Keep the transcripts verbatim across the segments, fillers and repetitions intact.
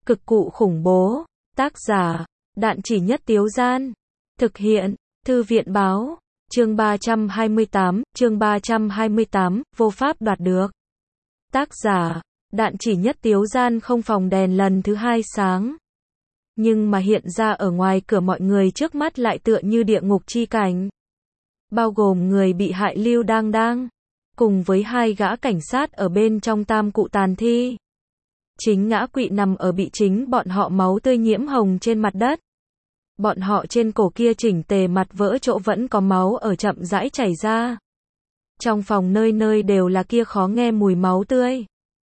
Cực cụ khủng bố. Tác giả, Đạn Chỉ Nhất Tiếu Gian. Thực hiện, Thư viện báo. Chương ba trăm hai mươi tám, chương ba trăm hai mươi tám, vô pháp đoạt được. Tác giả, Đạn Chỉ Nhất Tiếu Gian. Không phòng đèn lần thứ hai sáng. Nhưng mà hiện ra ở ngoài cửa mọi người trước mắt lại tựa như địa ngục chi cảnh. Bao gồm người bị hại Lưu Đang Đang, cùng với hai gã cảnh sát ở bên trong tam cụ tàn thi. Chính ngã quỵ nằm ở bị chính bọn họ máu tươi nhiễm hồng trên mặt đất. Bọn họ trên cổ kia chỉnh tề mặt vỡ chỗ vẫn có máu ở chậm rãi chảy ra. Trong phòng nơi nơi đều là kia khó nghe mùi máu tươi.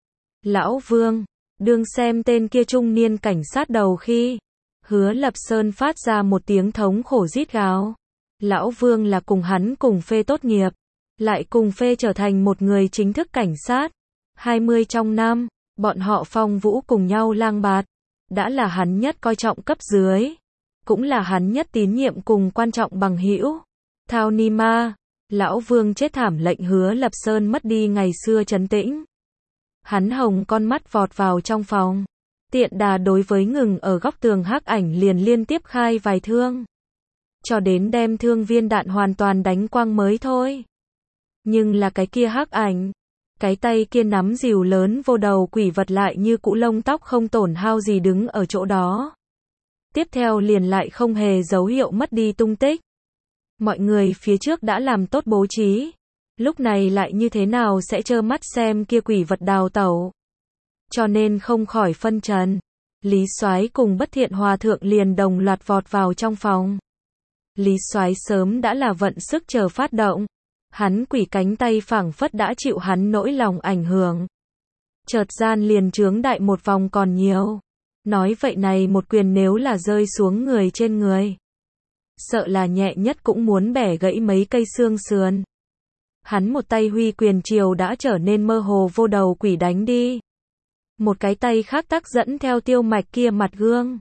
Lão Vương, đương xem tên kia trung niên cảnh sát đầu khi, Hứa Lập Sơn phát ra một tiếng thống khổ rít gào. Lão Vương là cùng hắn cùng phê tốt nghiệp, lại cùng phê trở thành một người chính thức cảnh sát. hai mươi trong năm, bọn họ phong vũ cùng nhau lang bạt, đã là hắn nhất coi trọng cấp dưới, cũng là hắn nhất tín nhiệm cùng quan trọng bằng hữu. Thao ni ma, Lão Vương chết thảm lệnh Hứa Lập Sơn mất đi ngày xưa trấn tĩnh. Hắn hồng con mắt vọt vào trong phòng, tiện đà đối với ngừng ở góc tường hắc ảnh liền liên tiếp khai vài thương, cho đến đem thương viên đạn hoàn toàn đánh quang mới thôi. Nhưng là cái kia hắc ảnh, cái tay kia nắm rìu lớn vô đầu quỷ vật lại như cũ lông tóc không tổn hao gì đứng ở chỗ đó. Tiếp theo liền lại không hề dấu hiệu mất đi tung tích. Mọi người phía trước đã làm tốt bố trí, lúc này lại như thế nào sẽ trơ mắt xem kia quỷ vật đào tẩu. Cho nên không khỏi phân trần, Lý Soái cùng Bất Thiện Hòa thượng liền đồng loạt vọt vào trong phòng. Lý Soái sớm đã là vận sức chờ phát động, hắn quỷ cánh tay phảng phất đã chịu hắn nỗi lòng ảnh hưởng. Chợt gian liền trướng đại một vòng còn nhiều. Nói vậy này một quyền nếu là rơi xuống người trên người, sợ là nhẹ nhất cũng muốn bẻ gãy mấy cây xương sườn. Hắn một tay huy quyền chiều đã trở nên mơ hồ vô đầu quỷ đánh đi. Một cái tay khác tác dẫn theo tiêu mạch kia mặt gương.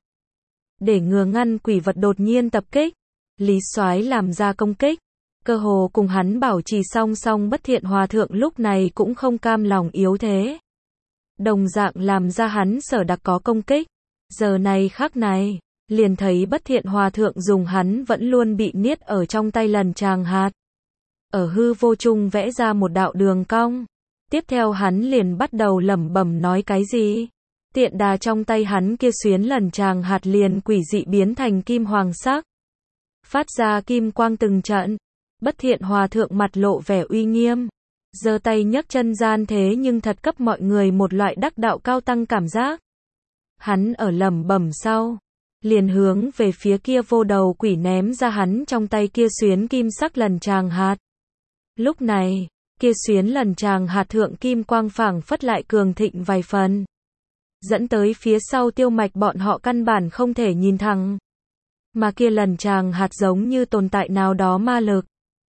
Để ngừa ngăn quỷ vật đột nhiên tập kích, Lý Soái làm ra công kích. Cơ hồ cùng hắn bảo trì song song. Bất Thiện Hòa thượng lúc này cũng không cam lòng yếu thế, đồng dạng làm ra hắn sở đặc có công kích. Giờ này khắc này, liền thấy Bất Thiện Hòa thượng dùng hắn vẫn luôn bị niết ở trong tay lần tràng hạt, ở hư vô trung vẽ ra một đạo đường cong. Tiếp theo hắn liền bắt đầu lẩm bẩm nói cái gì. Tiện đà trong tay hắn kia xuyến lần tràng hạt liền quỷ dị biến thành kim hoàng sắc, phát ra kim quang từng trận. Bất Thiện Hòa thượng mặt lộ vẻ uy nghiêm, giơ tay nhấc chân gian thế nhưng thật cấp mọi người một loại đắc đạo cao tăng cảm giác. Hắn ở lẩm bẩm sau, liền hướng về phía kia vô đầu quỷ ném ra hắn trong tay kia xuyến kim sắc lần tràng hạt. Lúc này, kia xuyến lần tràng hạt thượng kim quang phảng phất lại cường thịnh vài phần, dẫn tới phía sau tiêu mạch bọn họ căn bản không thể nhìn thẳng. Mà kia lần tràng hạt giống như tồn tại nào đó ma lực.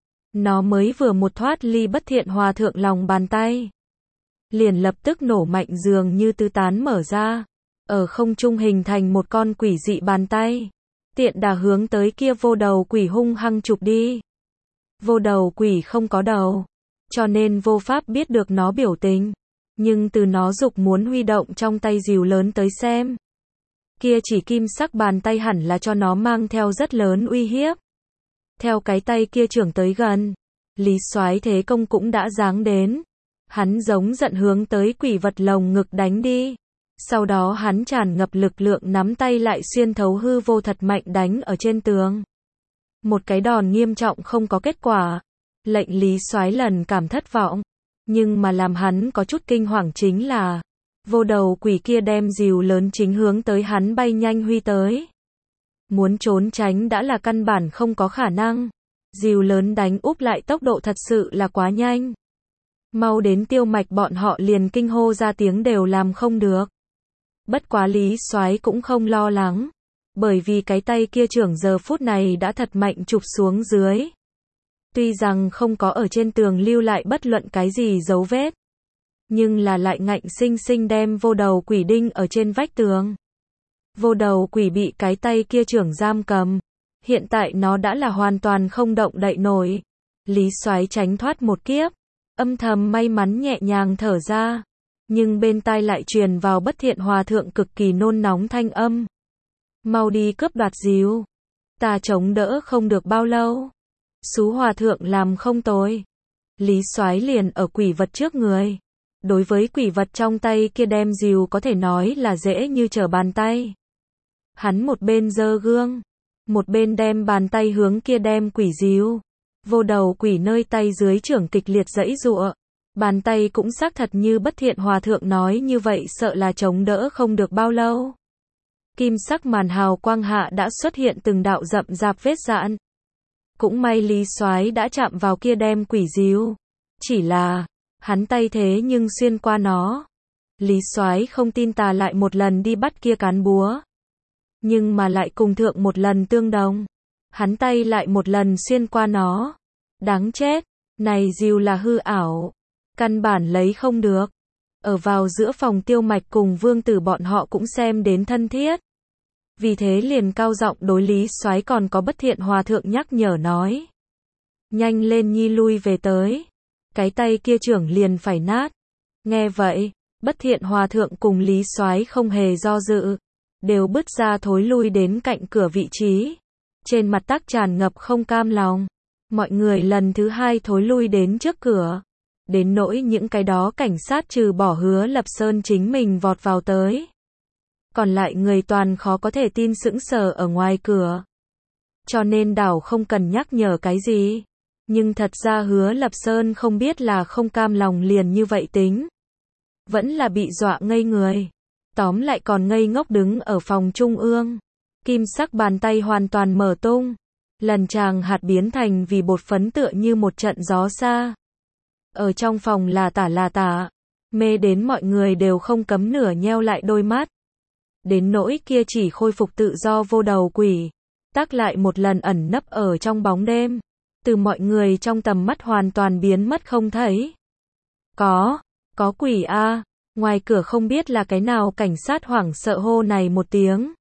Nó mới vừa một thoát ly Bất Thiện Hòa thượng lòng bàn tay, liền lập tức nổ mạnh dường như tứ tán mở ra, ở không trung hình thành một con quỷ dị bàn tay, tiện đà hướng tới kia vô đầu quỷ hung hăng chụp đi. Vô đầu quỷ không có đầu, cho nên vô pháp biết được nó biểu tình, nhưng từ nó dục muốn huy động trong tay rìu lớn tới xem, kia chỉ kim sắc bàn tay hẳn là cho nó mang theo rất lớn uy hiếp. Theo cái tay kia trưởng tới gần, Lý Soái thế công cũng đã giáng đến. Hắn giống giận hướng tới quỷ vật lồng ngực đánh đi. Sau đó hắn tràn ngập lực lượng nắm tay lại xuyên thấu hư vô thật mạnh đánh ở trên tường. Một cái đòn nghiêm trọng không có kết quả. Lệnh Lý Soái lần cảm thất vọng. Nhưng mà làm hắn có chút kinh hoàng chính là, vô đầu quỷ kia đem rìu lớn chính hướng tới hắn bay nhanh huy tới. Muốn trốn tránh đã là căn bản không có khả năng. Rìu lớn đánh úp lại tốc độ thật sự là quá nhanh. Mau đến tiêu mạch bọn họ liền kinh hô ra tiếng đều làm không được. Bất quá Lý Soái cũng không lo lắng, bởi vì cái tay kia trưởng giờ phút này đã thật mạnh chụp xuống dưới. Tuy rằng không có ở trên tường lưu lại bất luận cái gì dấu vết, nhưng là lại ngạnh sinh sinh đem vô đầu quỷ đinh ở trên vách tường. Vô đầu quỷ bị cái tay kia trưởng giam cầm, hiện tại nó đã là hoàn toàn không động đậy nổi. Lý Soái tránh thoát một kiếp, âm thầm may mắn nhẹ nhàng thở ra. Nhưng bên tai lại truyền vào Bất Thiện Hòa Thượng cực kỳ nôn nóng thanh âm. Mau đi cướp đoạt díu. Ta chống đỡ không được bao lâu. Xú Hòa Thượng làm không tồi. Lý Soái liền ở quỷ vật trước người. Đối với quỷ vật trong tay kia đem díu có thể nói là dễ như trở bàn tay. Hắn một bên giơ gương, một bên đem bàn tay hướng kia đem quỷ díu. Vô đầu quỷ nơi tay dưới trưởng kịch liệt giãy giụa. Bàn tay cũng xác thật như Bất Thiện Hòa Thượng nói như vậy, sợ là chống đỡ không được bao lâu. Kim sắc màn hào quang hạ đã xuất hiện từng đạo rậm rạp vết rạn. Cũng may Lý Soái đã chạm vào kia đem quỷ díu. Chỉ là, hắn tay thế nhưng xuyên qua nó. Lý Soái không tin tà lại một lần đi bắt kia cán búa. Nhưng mà lại cùng thượng một lần tương đồng. Hắn tay lại một lần xuyên qua nó. Đáng chết, này díu là hư ảo. Căn bản lấy không được. Ở vào giữa phòng Tiêu Mạch cùng Vương Tử bọn họ cũng xem đến thân thiết. Vì thế liền cao giọng đối Lý Soái còn có Bất Thiện Hòa Thượng nhắc nhở nói. Nhanh lên nhi lui về tới. Cái tay kia trưởng liền phải nát. Nghe vậy, Bất Thiện Hòa Thượng cùng Lý Soái không hề do dự. Đều bứt ra thối lui đến cạnh cửa vị trí. Trên mặt tắc tràn ngập không cam lòng. Mọi người lần thứ hai thối lui đến trước cửa. Đến nỗi những cái đó cảnh sát trừ bỏ Hứa Lập Sơn chính mình vọt vào tới. Còn lại người toàn khó có thể tin sững sờ ở ngoài cửa. Cho nên đảo không cần nhắc nhở cái gì. Nhưng thật ra Hứa Lập Sơn không biết là không cam lòng liền như vậy tính. Vẫn là bị dọa ngây người. Tóm lại còn ngây ngốc đứng ở phòng trung ương. Kim sắc bàn tay hoàn toàn mở tung. Lần tràng hạt biến thành vì bột phấn tựa như một trận gió xa. Ở trong phòng là tả là tả. Mê đến mọi người đều không cấm nửa nheo lại đôi mắt. Đến nỗi kia chỉ khôi phục tự do vô đầu quỷ. Tác lại một lần ẩn nấp ở trong bóng đêm. Từ mọi người trong tầm mắt hoàn toàn biến mất không thấy. Có, có quỷ a. Ngoài cửa không biết là cái nào cảnh sát hoảng sợ hô này một tiếng.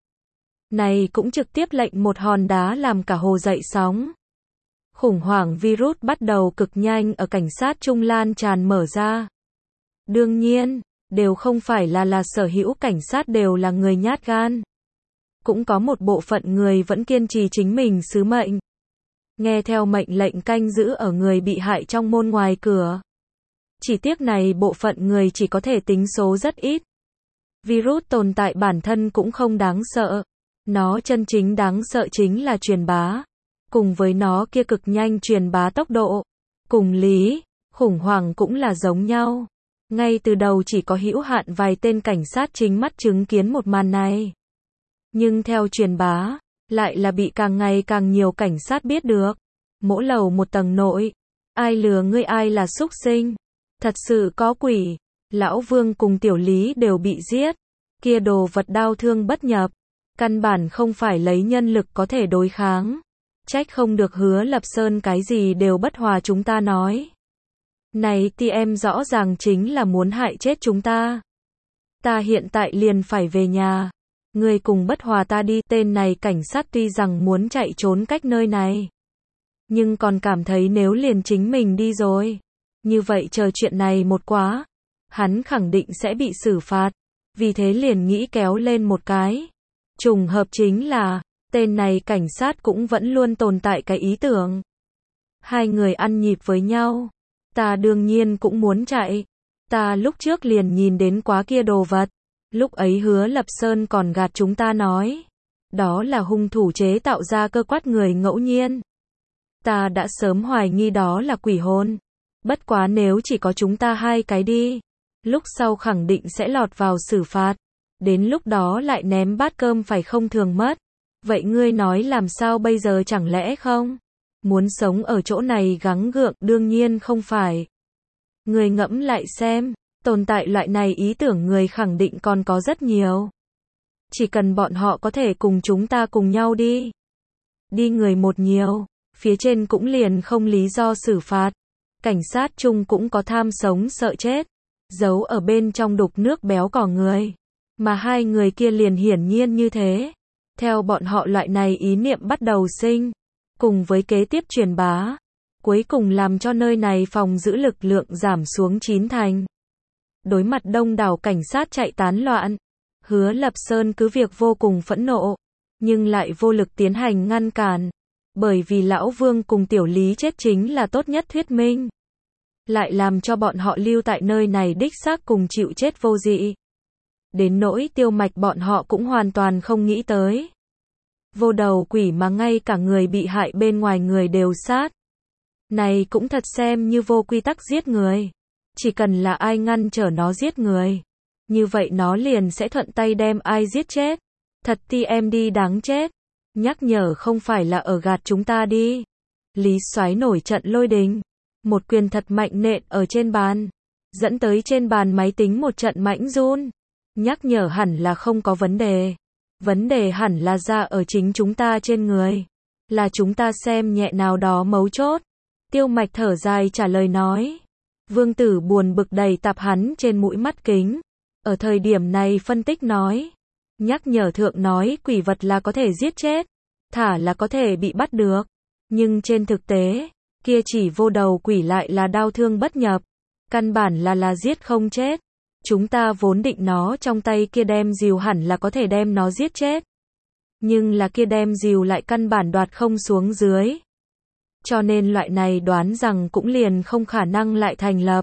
Này cũng trực tiếp lệnh một hòn đá làm cả hồ dậy sóng. Khủng hoảng virus bắt đầu cực nhanh ở cảnh sát trung lan tràn mở ra. Đương nhiên, đều không phải là là sở hữu cảnh sát đều là người nhát gan. Cũng có một bộ phận người vẫn kiên trì chính mình sứ mệnh. Nghe theo mệnh lệnh canh giữ ở người bị hại trong môn ngoài cửa. Chỉ tiếc này bộ phận người chỉ có thể tính số rất ít. Virus tồn tại bản thân cũng không đáng sợ. Nó chân chính đáng sợ chính là truyền bá. Cùng với nó kia cực nhanh truyền bá tốc độ. Cùng lý, khủng hoảng cũng là giống nhau. Ngay từ đầu chỉ có hữu hạn vài tên cảnh sát chính mắt chứng kiến một màn này. Nhưng theo truyền bá, lại là bị càng ngày càng nhiều cảnh sát biết được. Mỗi lầu một tầng nội. Ai lừa ngươi ai là súc sinh. Thật sự có quỷ. Lão Vương cùng Tiểu Lý đều bị giết. Kia đồ vật đau thương bất nhập. Căn bản không phải lấy nhân lực có thể đối kháng. Trách không được Hứa Lập Sơn cái gì đều bất hòa chúng ta nói. Này ti em rõ ràng chính là muốn hại chết chúng ta. Ta hiện tại liền phải về nhà. Ngươi cùng bất hòa ta đi. Tên này cảnh sát tuy rằng muốn chạy trốn cách nơi này. Nhưng còn cảm thấy nếu liền chính mình đi rồi. Như vậy chờ chuyện này một quá. Hắn khẳng định sẽ bị xử phạt. Vì thế liền nghĩ kéo lên một cái. Trùng hợp chính là, tên này cảnh sát cũng vẫn luôn tồn tại cái ý tưởng. Hai người ăn nhịp với nhau. Ta đương nhiên cũng muốn chạy. Ta lúc trước liền nhìn đến quá kia đồ vật. Lúc ấy Hứa Lập Sơn còn gạt chúng ta nói. Đó là hung thủ chế tạo ra cơ quát người ngẫu nhiên. Ta đã sớm hoài nghi đó là quỷ hồn. Bất quá nếu chỉ có chúng ta hai cái đi. Lúc sau khẳng định sẽ lọt vào xử phạt. Đến lúc đó lại ném bát cơm phải không thường mất. Vậy ngươi nói làm sao bây giờ chẳng lẽ không? Muốn sống ở chỗ này gắng gượng đương nhiên không phải. Ngươi ngẫm lại xem, tồn tại loại này ý tưởng người khẳng định còn có rất nhiều. Chỉ cần bọn họ có thể cùng chúng ta cùng nhau đi. Đi người một nhiều, phía trên cũng liền không lý do xử phạt. Cảnh sát chung cũng có tham sống sợ chết. Giấu ở bên trong đục nước béo cò người. Mà hai người kia liền hiển nhiên như thế. Theo bọn họ loại này ý niệm bắt đầu sinh. Cùng với kế tiếp truyền bá. Cuối cùng làm cho nơi này phòng giữ lực lượng giảm xuống chín thành. Đối mặt đông đảo cảnh sát chạy tán loạn, Hứa Lập Sơn cứ việc vô cùng phẫn nộ, nhưng lại vô lực tiến hành ngăn cản. Bởi vì Lão Vương cùng Tiểu Lý chết chính là tốt nhất thuyết minh. Lại làm cho bọn họ lưu tại nơi này đích xác cùng chịu chết vô dị. Đến nỗi Tiêu Mạch bọn họ cũng hoàn toàn không nghĩ tới. Vô đầu quỷ mà ngay cả người bị hại bên ngoài người đều sát. Này cũng thật xem như vô quy tắc giết người. Chỉ cần là ai ngăn trở nó giết người, như vậy nó liền sẽ thuận tay đem ai giết chết. Thật ti em đi đáng chết. Nhắc nhở không phải là ở gạt chúng ta đi. Lý Soái nổi trận lôi đình. Một quyền thật mạnh nện ở trên bàn. Dẫn tới trên bàn máy tính một trận mãnh run. Nhắc nhở hẳn là không có vấn đề. Vấn đề hẳn là ra ở chính chúng ta trên người. Là chúng ta xem nhẹ nào đó mấu chốt. Tiêu Mạch thở dài trả lời nói. Vương Tử buồn bực đầy tạp hắn trên mũi mắt kính. Ở thời điểm này phân tích nói. Nhắc nhở thượng nói quỷ vật là có thể giết chết. Thả là có thể bị bắt được. Nhưng trên thực tế, kia chỉ vô đầu quỷ lại là đau thương bất nhập. Căn bản là là giết không chết. Chúng ta vốn định nó trong tay kia đem rìu hẳn là có thể đem nó giết chết. Nhưng là kia đem rìu lại căn bản đoạt không xuống dưới. Cho nên loại này đoán rằng cũng liền không khả năng lại thành lập.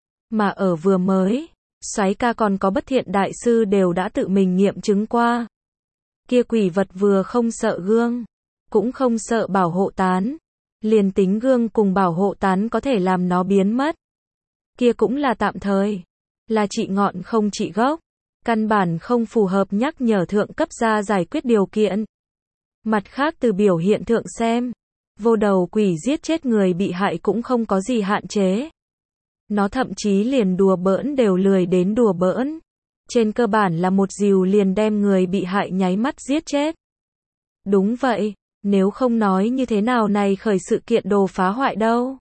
Mà ở vừa mới, Soái ca còn có Bất Thiện đại sư đều đã tự mình nghiệm chứng qua. Kia quỷ vật vừa không sợ gương, cũng không sợ bảo hộ tán. Liền tính gương cùng bảo hộ tán có thể làm nó biến mất. Kia cũng là tạm thời. Là trị ngọn không trị gốc. Căn bản không phù hợp nhắc nhở thượng cấp ra giải quyết điều kiện. Mặt khác từ biểu hiện thượng xem, vô đầu quỷ giết chết người bị hại cũng không có gì hạn chế. Nó thậm chí liền đùa bỡn đều lười đến đùa bỡn. Trên cơ bản là một dìu liền đem người bị hại nháy mắt giết chết. Đúng vậy, nếu không nói như thế nào này khởi sự kiện đồ phá hoại đâu.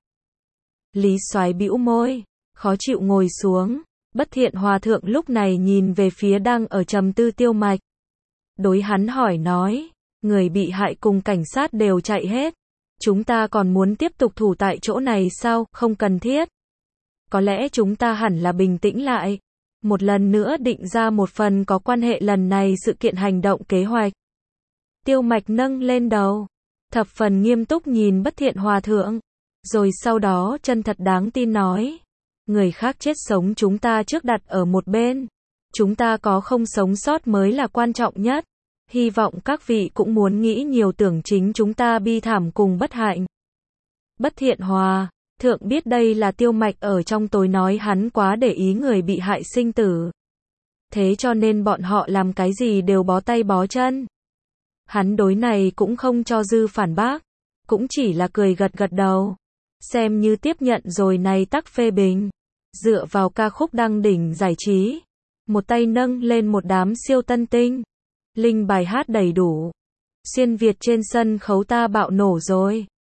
Lý Soái bĩu môi, khó chịu ngồi xuống. Bất Thiện hòa thượng lúc này nhìn về phía đang ở trầm tư Tiêu Mạch. Đối hắn hỏi nói, người bị hại cùng cảnh sát đều chạy hết. Chúng ta còn muốn tiếp tục thủ tại chỗ này sao? Không cần thiết. Có lẽ chúng ta hẳn là bình tĩnh lại. Một lần nữa định ra một phần có quan hệ lần này sự kiện hành động kế hoạch. Tiêu Mạch nâng lên đầu. Thập phần nghiêm túc nhìn Bất Thiện hòa thượng. Rồi sau đó chân thật đáng tin nói. Người khác chết sống chúng ta trước đặt ở một bên. Chúng ta có không sống sót mới là quan trọng nhất. Hy vọng các vị cũng muốn nghĩ nhiều tưởng chính chúng ta bi thảm cùng bất hạnh. Bất Thiện hòa thượng biết đây là Tiêu Mạch ở trong tối nói hắn quá để ý người bị hại sinh tử. Thế cho nên bọn họ làm cái gì đều bó tay bó chân. Hắn đối này cũng không cho dư phản bác. Cũng chỉ là cười gật gật đầu. Xem như tiếp nhận rồi này tắc phê bình. Dựa vào ca khúc đăng đỉnh giải trí. Một tay nâng lên một đám siêu tân tinh. Linh bài hát đầy đủ. Xuyên Việt trên sân khấu ta bạo nổ rồi.